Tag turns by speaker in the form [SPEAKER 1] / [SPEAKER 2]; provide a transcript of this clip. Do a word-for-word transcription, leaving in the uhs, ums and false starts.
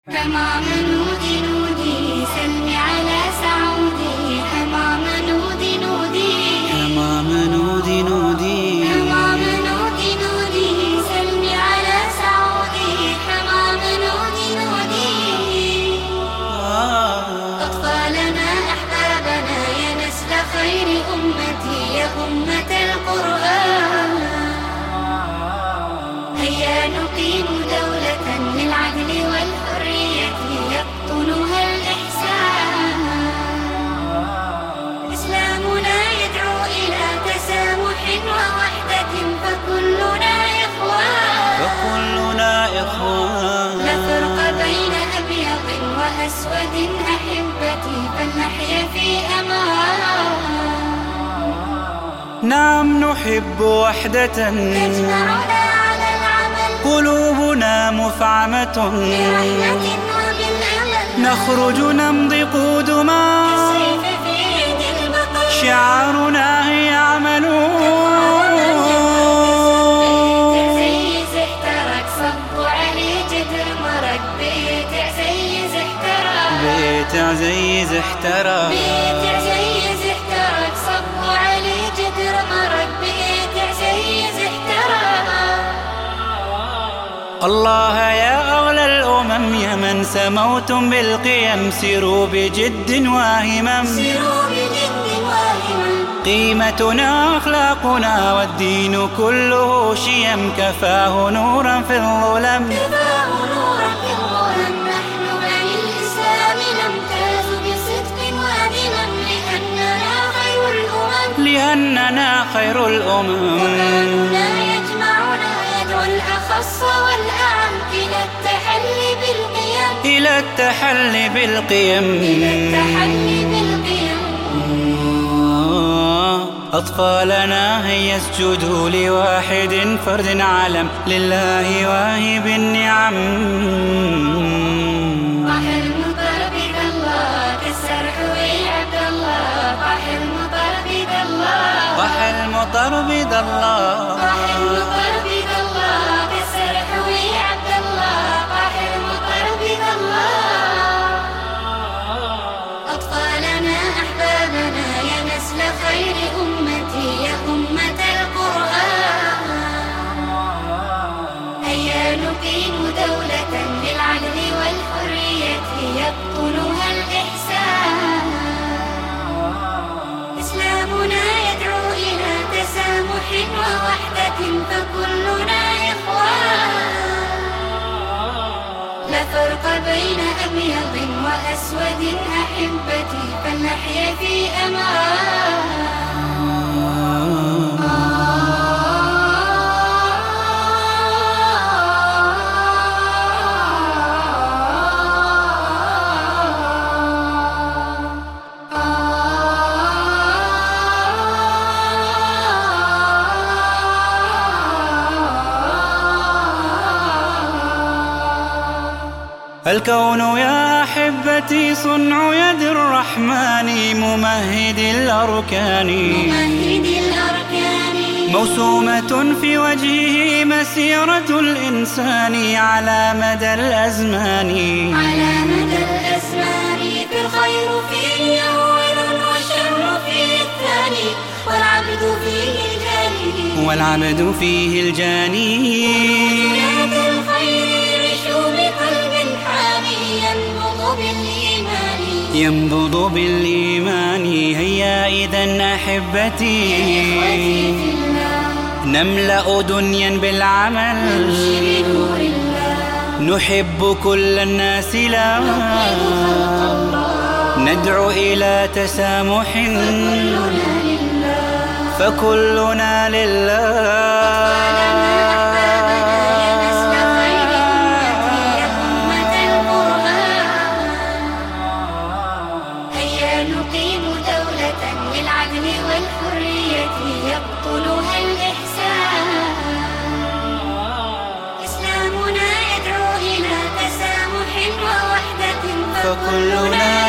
[SPEAKER 1] حمام نودي نودي سلمي على سعودي. حمام نودي نودي
[SPEAKER 2] حمام نودي نودي
[SPEAKER 1] حمام نودي نودي سلمي على سعودي. حمام نودي نودي أطفالنا أحبابنا يا نسل خير أمتي يا أمة القرآن. هيا نقيم دولة للعدل والحرية يقطنها الإحسان. إسلامنا يدعو إلى تسامح ووحدة فكلنا إخوان
[SPEAKER 2] فكلنا إخوان.
[SPEAKER 1] لا فرق بين أبيض وأسود أحبتي فلنحيا في أمان.
[SPEAKER 2] نعم نحب وحدة
[SPEAKER 1] تجمعنا على العمل
[SPEAKER 2] قلوبنا مفعمة
[SPEAKER 1] برحمة وبالأمل.
[SPEAKER 2] نخرج نمضي قدما
[SPEAKER 1] السيف في يد البطل
[SPEAKER 2] شعارنا هي عمل.
[SPEAKER 1] عزيز احترق صبوا عليه جدر مرق. بيت عزيز احترق
[SPEAKER 2] بيت عزيز احترق
[SPEAKER 1] بيت عزيز احترق صبوا عليه جدر مرق. بيت عزيز احترق.
[SPEAKER 2] الله يا أغلى الأمم يا من سموتم بالقيم سيروا بجد واهمم.
[SPEAKER 1] سيروا بجد واهمم.
[SPEAKER 2] قيمتنا أخلاقنا والدين كله شيم كفاه نورا في الظلم.
[SPEAKER 1] كفاه نورا في الظلم. نحن عن الإسلام نمتاز بصدق وبمن لأننا خير الأمم.
[SPEAKER 2] لأننا خير الأمم.
[SPEAKER 1] قرآننا يجمعنا يدعو الأخص والأعم إلى التحلي بالقيم.
[SPEAKER 2] إلى التحلي بالقيم.
[SPEAKER 1] إلى التحلي بالقيم.
[SPEAKER 2] أطفالنا هيا اسجدوا لواحد فرد علم لله واهب النعم.
[SPEAKER 1] طاح المطر بيد الله كسر حوي عبد الله. طاح المطر بيد الله
[SPEAKER 2] طاح المطر بيد الله.
[SPEAKER 1] طاح المطر بيد الله كسر حوي عبد الله. طاح المطر بيد الله. أطفالنا أحبابنا يا نسل خير أمتي يا أمة القرآن. هيا نقيم دولة للعدل والحرية يقطنها الإحسان. إسلامنا يدعو إلى تسامح ووحدة فكلنا إخوان. لا فرق بين أبيض وأسود أحبتي فلنحيا في أمان.
[SPEAKER 2] الكون يا أحبتي صنع يد الرحمن ممهد الأركان.
[SPEAKER 1] ممهد الأركان.
[SPEAKER 2] موسومة في وجهه مسيرة الإنسان على مدى الأزمان.
[SPEAKER 1] على مدى الأزمان. فالخير فيه أول والشر فيه الثاني والعبد فيه الجاني.
[SPEAKER 2] والعبد فيه الجاني.
[SPEAKER 1] ذات الخير يعيش بقلب حامي ينبض بالإيمان.
[SPEAKER 2] ينبض بالإيمان. هيا إذن أحبتي
[SPEAKER 1] إخوتي في الله
[SPEAKER 2] نملأ دنيا بالعمل.
[SPEAKER 1] نمشي بنور الله.
[SPEAKER 2] نحب كل الناس لا
[SPEAKER 1] نطيب خلق الله.
[SPEAKER 2] ندعو إلى تسامح
[SPEAKER 1] كلنا لله.
[SPEAKER 2] فكلنا لله.
[SPEAKER 1] نقيم دولة للعدل والحرية يقطنها الإحسان. إسلامنا يدعو إلى تسامح ووحدة
[SPEAKER 2] فكلنا